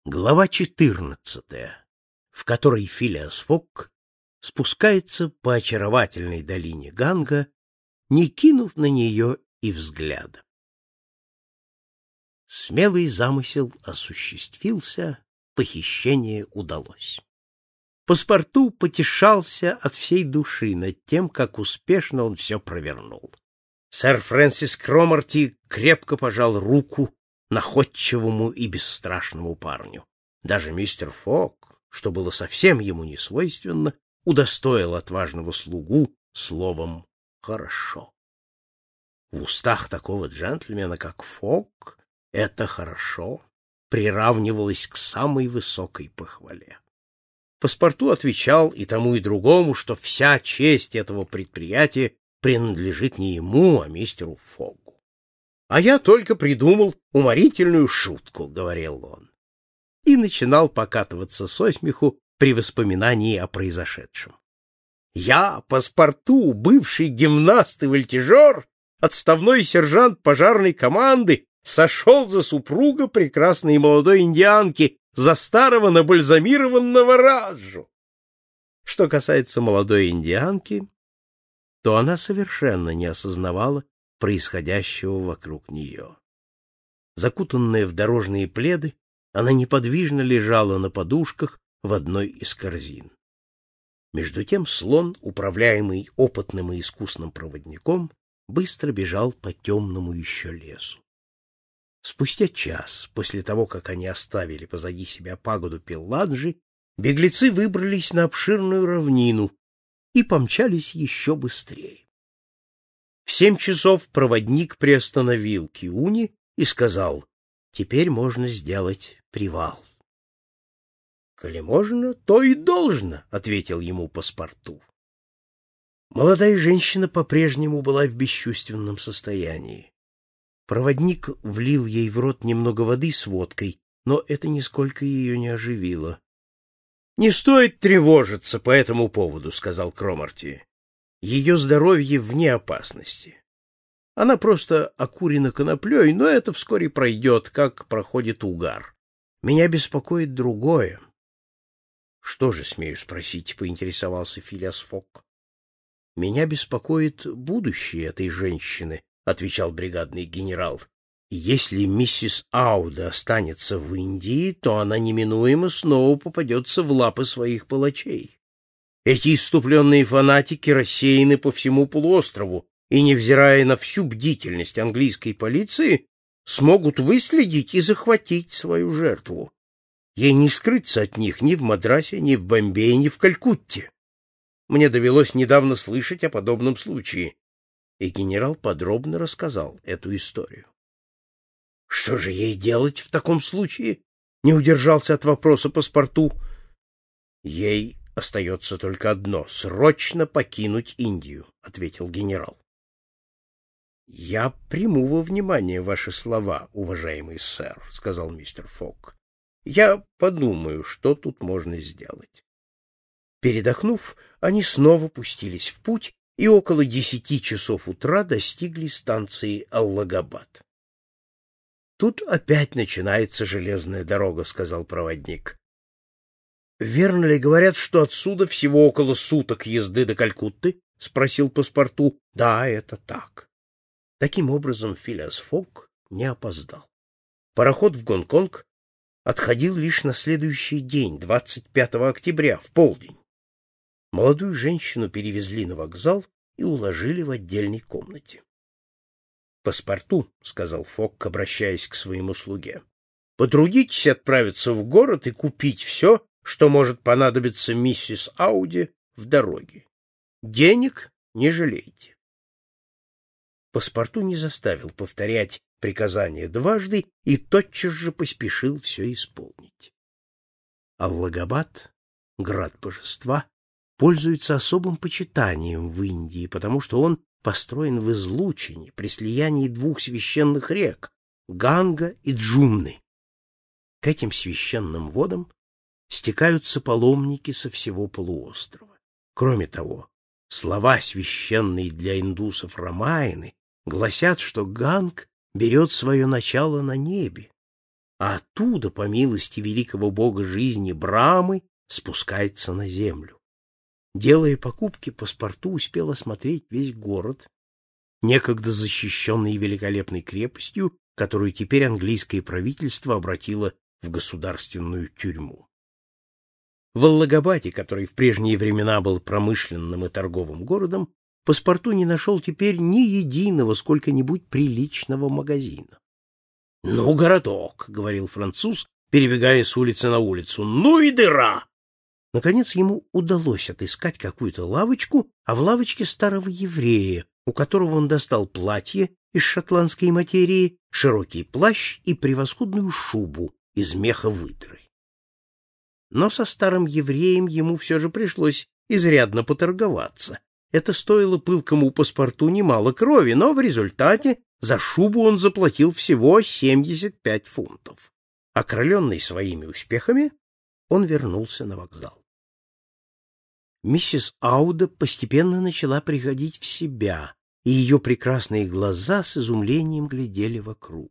Глава 14, в которой Филиас Фок спускается по очаровательной долине Ганга, не кинув на нее и взгляда. Смелый замысел осуществился, похищение удалось. Паспорту потешался от всей души над тем, как успешно он все провернул. Сэр Фрэнсис Кромарти крепко пожал руку находчивому и бесстрашному парню. Даже мистер Фок, что было совсем ему не свойственно, удостоил отважного слугу словом «хорошо». В устах такого джентльмена, как Фок, это «хорошо» приравнивалось к самой высокой похвале. Паспорту отвечал и тому, и другому, что вся честь этого предприятия принадлежит не ему, а мистеру Фогу. «А я только придумал уморительную шутку», — говорил он. И начинал покатываться со смеху при воспоминании о произошедшем. «Я, Паспорту, бывший гимнаст и вольтежер, отставной сержант пожарной команды, сошел за супруга прекрасной молодой индианки, за старого набальзамированного Раджу». Что касается молодой индианки, то она совершенно не осознавала происходящего вокруг нее. Закутанная в дорожные пледы, она неподвижно лежала на подушках в одной из корзин. Между тем слон, управляемый опытным и искусным проводником, быстро бежал по темному еще лесу. Спустя час, после того, как они оставили позади себя пагоду Пелладжи, беглецы выбрались на обширную равнину и помчались еще быстрее. В 7 часов проводник приостановил Киуни и сказал: «Теперь можно сделать привал». «Коли можно, то и должно», — ответил ему Паспорту. Молодая женщина по-прежнему была в бесчувственном состоянии. Проводник влил ей в рот немного воды с водкой, но это нисколько ее не оживило. «Не стоит тревожиться по этому поводу», — сказал Кромарти. «Ее здоровье вне опасности. Она просто окурена коноплей, но это вскоре пройдет, как проходит угар. Меня беспокоит другое». «Что же, смею спросить?» — поинтересовался Филиас Фок. «Меня беспокоит будущее этой женщины», — отвечал бригадный генерал. «Если миссис Ауда останется в Индии, то она неминуемо снова попадется в лапы своих палачей. Эти исступленные фанатики рассеяны по всему полуострову и, невзирая на всю бдительность английской полиции, смогут выследить и захватить свою жертву. Ей не скрыться от них ни в Мадрасе, ни в Бомбее, ни в Калькутте. Мне довелось недавно слышать о подобном случае». И генерал подробно рассказал эту историю. «Что же ей делать в таком случае?» — не удержался от вопроса Паспорту. «Ей остается только одно — срочно покинуть Индию», — ответил генерал. «Я приму во внимание ваши слова, уважаемый сэр», — сказал мистер Фок. «Я подумаю, что тут можно сделать». Передохнув, они снова пустились в путь и около 10 часов утра достигли станции Аллагабад. «Тут опять начинается железная дорога», — сказал проводник. «Верно ли говорят, что отсюда всего около суток езды до Калькутты?» — спросил Паспорту. «Да, это так». Таким образом, Филиас Фок не опоздал. Пароход в Гонконг отходил лишь на следующий день, 25 октября, в полдень. Молодую женщину перевезли на вокзал и уложили в отдельной комнате. «Паспорту», — сказал Фок, обращаясь к своему слуге, — «потрудитесь отправиться в город и купить все, что может понадобиться миссис Ауди в дороге. Денег не жалейте». Паспорту не заставил повторять приказание дважды и тотчас же поспешил все исполнить. Аллагабад, град божества, пользуется особым почитанием в Индии, потому что он построен в излучине при слиянии 2 священных рек — Ганга и Джумны. К этим священным водам стекаются паломники со всего полуострова. Кроме того, слова священные для индусов Рамаяны гласят, что Ганг берет свое начало на небе, а оттуда, по милости великого бога жизни Брамы, спускается на землю. Делая покупки, паспорту успел осмотреть весь город, некогда защищенный великолепной крепостью, которую теперь английское правительство обратило в государственную тюрьму. В Аллагабаде, который в прежние времена был промышленным и торговым городом, паспорту не нашел теперь ни единого сколько-нибудь приличного магазина. — Ну, городок, — говорил француз, перебегая с улицы на улицу, — ну и дыра! Наконец ему удалось отыскать какую-то лавочку, а в лавочке старого еврея, у которого он достал платье из шотландской материи, широкий плащ и превосходную шубу из меха выдры. Но со старым евреем ему все же пришлось изрядно поторговаться. Это стоило пылкому паспорту немало крови, но в результате за шубу он заплатил всего 75 фунтов. Окрыленный своими успехами, он вернулся на вокзал. Миссис Ауда постепенно начала приходить в себя, и ее прекрасные глаза с изумлением глядели вокруг.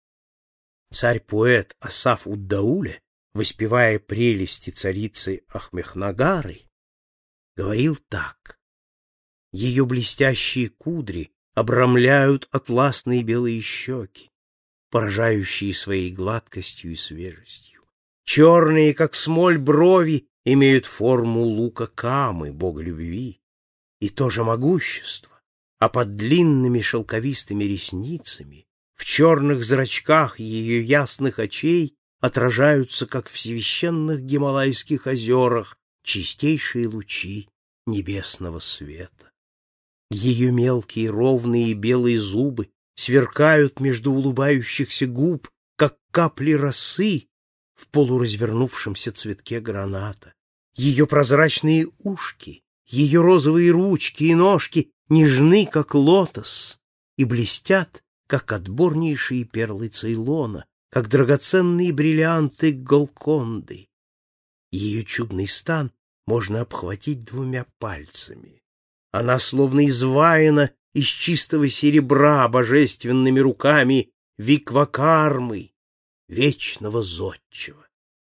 Царь-поэт Асаф-уд-Дауле, воспевая прелести царицы Ахмехнагары, говорил так: ее блестящие кудри обрамляют атласные белые щеки, поражающие своей гладкостью и свежестью. Черные, как смоль, брови имеют форму лука Камы, бога любви, и то же могущество, а под длинными шелковистыми ресницами, в черных зрачках ее ясных очей отражаются, как в священных Гималайских озерах, чистейшие лучи небесного света. Ее мелкие ровные белые зубы сверкают между улыбающихся губ, как капли росы в полуразвернувшемся цветке граната. Ее прозрачные ушки, ее розовые ручки и ножки нежны, как лотос, и блестят, как отборнейшие перлы Цейлона, как драгоценные бриллианты Голконды. Ее чудный стан можно обхватить двумя пальцами. Она словно изваяна из чистого серебра божественными руками Виквакармы, вечного зодчего.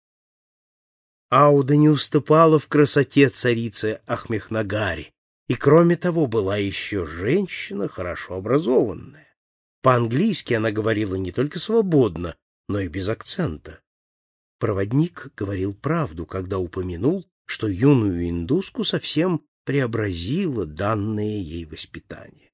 Ауда не уступала в красоте царице Ахмехнагаре, и кроме того была еще женщина хорошо образованная. По-английски она говорила не только свободно, но и без акцента. Проводник говорил правду, когда упомянул, что юную индуску совсем преобразило данное ей воспитание.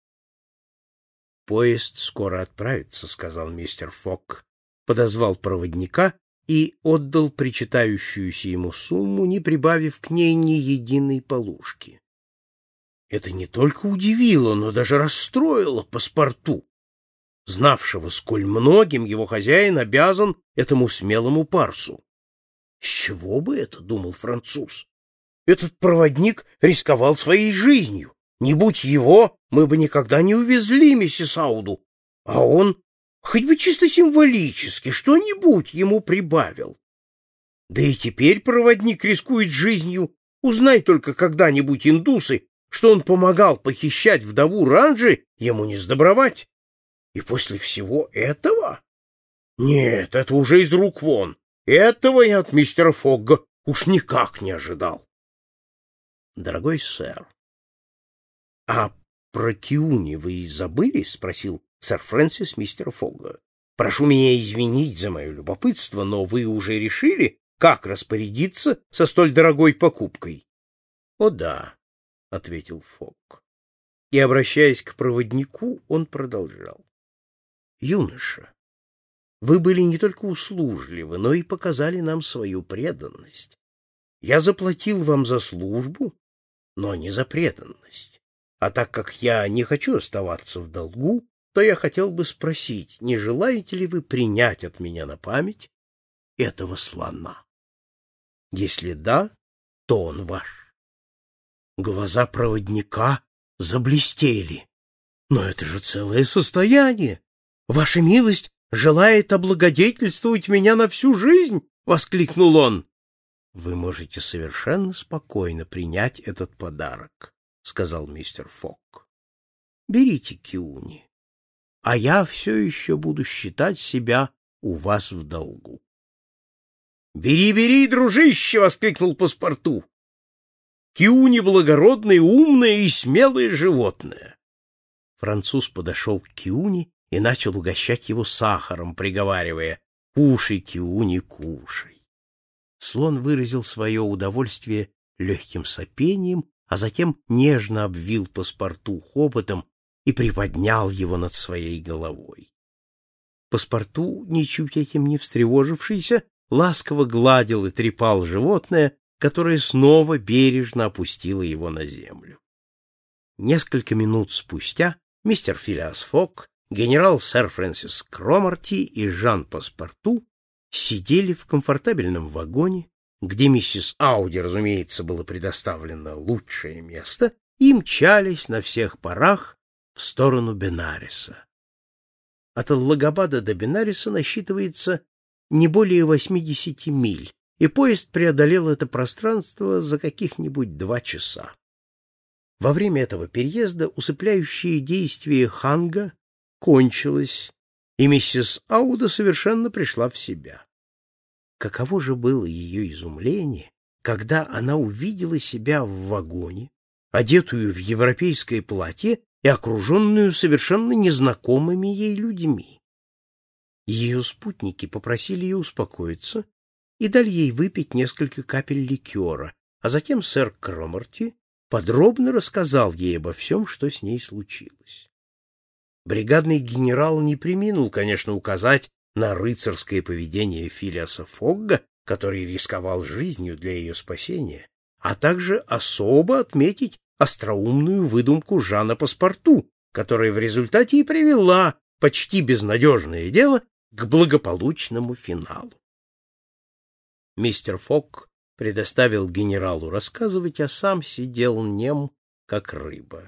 «Поезд скоро отправится», — сказал мистер Фок, подозвал проводника и отдал причитающуюся ему сумму, не прибавив к ней ни единой полушки. Это не только удивило, но даже расстроило паспорту, знавшего, сколь многим его хозяин обязан этому смелому парсу. С чего бы это, думал француз? Этот проводник рисковал своей жизнью. Не будь его, мы бы никогда не увезли миссис Ауду, а он, хоть бы чисто символически, что-нибудь ему прибавил. Да и теперь проводник рискует жизнью. Узнай только когда-нибудь, индусы, что он помогал похищать вдову Ранджи, ему не сдобровать. И после всего этого? Нет, это уже из рук вон. Этого я от мистера Фогга уж никак не ожидал. Дорогой сэр, а про Киуни вы забыли? — спросил сэр Фрэнсис мистера Фогга. Прошу меня извинить за мое любопытство, но вы уже решили, как распорядиться со столь дорогой покупкой? — О да, — ответил Фогг. И, обращаясь к проводнику, он продолжал. — Юноша, вы были не только услужливы, но и показали нам свою преданность. Я заплатил вам за службу, но не за преданность. А так как я не хочу оставаться в долгу, то я хотел бы спросить, не желаете ли вы принять от меня на память этого слона? Если да, то он ваш. Глаза проводника заблестели. Но это же целое состояние. Ваша милость желает облагодетельствовать меня на всю жизнь, — воскликнул он. — Вы можете совершенно спокойно принять этот подарок, — сказал мистер Фок. — Берите Киуни, а я все еще буду считать себя у вас в долгу. «Бери, бери, дружище!» — воскликнул паспорту. «Киуни благородное, умное и смелое животное». Француз подошел к Киуни и начал угощать его сахаром, приговаривая: «Кушай, Киуни, кушай». Слон выразил свое удовольствие легким сопением, а затем нежно обвил паспорту хоботом и приподнял его над своей головой. Паспорту, ничуть этим не встревожившийся, ласково гладил и трепал животное, которое снова бережно опустило его на землю. Несколько минут спустя мистер Филиас Фогг, генерал сэр Фрэнсис Кромарти и Жан Паспорту сидели в комфортабельном вагоне, где миссис Ауди, разумеется, было предоставлено лучшее место, и мчались на всех парах в сторону Бенариса. От Аллагабада до Бенариса насчитывается не более 80 миль, и поезд преодолел это пространство за каких-нибудь 2 часа. Во время этого переезда усыпляющее действие ханга кончилось, и миссис Ауда совершенно пришла в себя. Каково же было ее изумление, когда она увидела себя в вагоне, одетую в европейское платье и окруженную совершенно незнакомыми ей людьми. Ее спутники попросили ее успокоиться и дали ей выпить несколько капель ликера, а затем сэр Кромарти подробно рассказал ей обо всем, что с ней случилось. Бригадный генерал не преминул, конечно, указать на рыцарское поведение Филиаса Фогга, который рисковал жизнью для ее спасения, а также особо отметить остроумную выдумку Жана Паспорту, которая в результате и привела почти безнадежное дело к благополучному финалу. Мистер Фогг предоставил генералу рассказывать, а сам сидел нем, как рыба.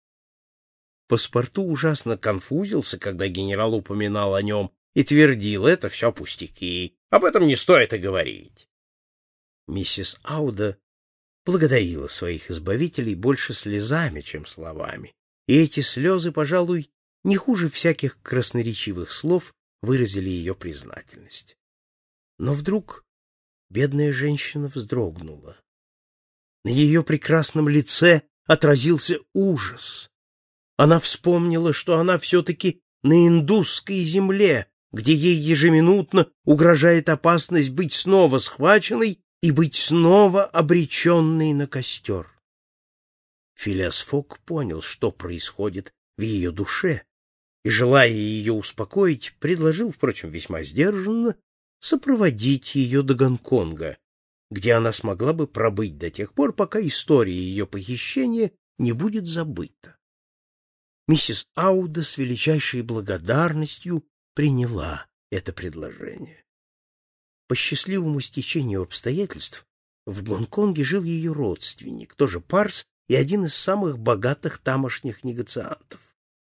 Паспорту ужасно конфузился, когда генерал упоминал о нем, и твердил: это все пустяки, об этом не стоит и говорить. Миссис Ауда благодарила своих избавителей больше слезами, чем словами, и эти слезы, пожалуй, не хуже всяких красноречивых слов выразили ее признательность. Но вдруг бедная женщина вздрогнула. На ее прекрасном лице отразился ужас. Она вспомнила, что она все-таки на индусской земле, где ей ежеминутно угрожает опасность быть снова схваченной и быть снова обреченной на костер. Филиас Фогг понял, что происходит в ее душе, и, желая ее успокоить, предложил, впрочем, весьма сдержанно, сопроводить ее до Гонконга, где она смогла бы пробыть до тех пор, пока история ее похищения не будет забыта. Миссис Ауда с величайшей благодарностью приняла это предложение. По счастливому стечению обстоятельств в Гонконге жил ее родственник, тоже парс и один из самых богатых тамошних негациантов.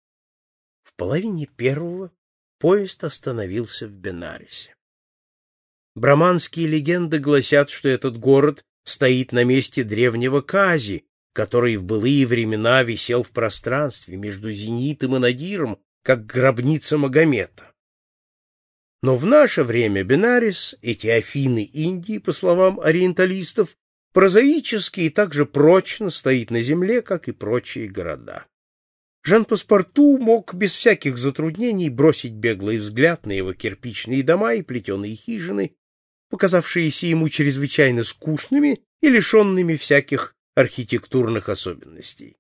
В половине первого поезд остановился в Бенарисе. Браманские легенды гласят, что этот город стоит на месте древнего Кази, который в былые времена висел в пространстве между Зенитом и Надиром, как гробница Магомета. Но в наше время Бенарис, эти Афины Индии, по словам ориенталистов, прозаически и так же прочно стоит на земле, как и прочие города. Жан Паспорту мог без всяких затруднений бросить беглый взгляд на его кирпичные дома и плетеные хижины, показавшиеся ему чрезвычайно скучными и лишенными всяких архитектурных особенностей.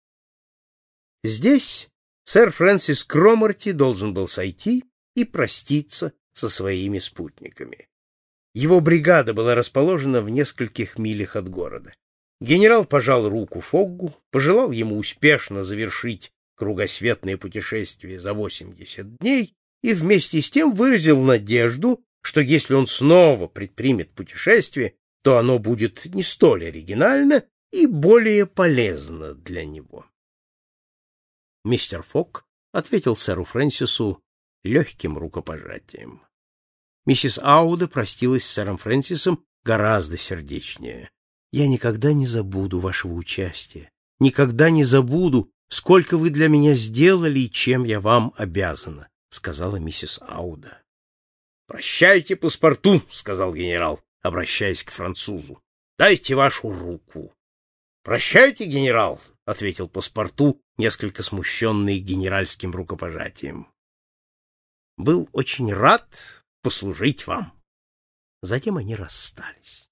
Здесь сэр Фрэнсис Кромарти должен был сойти и проститься со своими спутниками. Его бригада была расположена в нескольких милях от города. Генерал пожал руку Фоггу, пожелал ему успешно завершить кругосветное путешествие за 80 дней и вместе с тем выразил надежду, что если он снова предпримет путешествие, то оно будет не столь оригинально и более полезно для него. Мистер Фогг ответил сэру Фрэнсису легким рукопожатием. Миссис Ауда простилась с сэром Фрэнсисом гораздо сердечнее. «Я никогда не забуду вашего участия, никогда не забуду, сколько вы для меня сделали и чем я вам обязана», — сказала миссис Ауда. — Прощайте, паспорту, — сказал генерал, обращаясь к французу. — Дайте вашу руку. — Прощайте, генерал, — ответил паспорту, несколько смущенный генеральским рукопожатием. — Был очень рад послужить вам. Затем они расстались.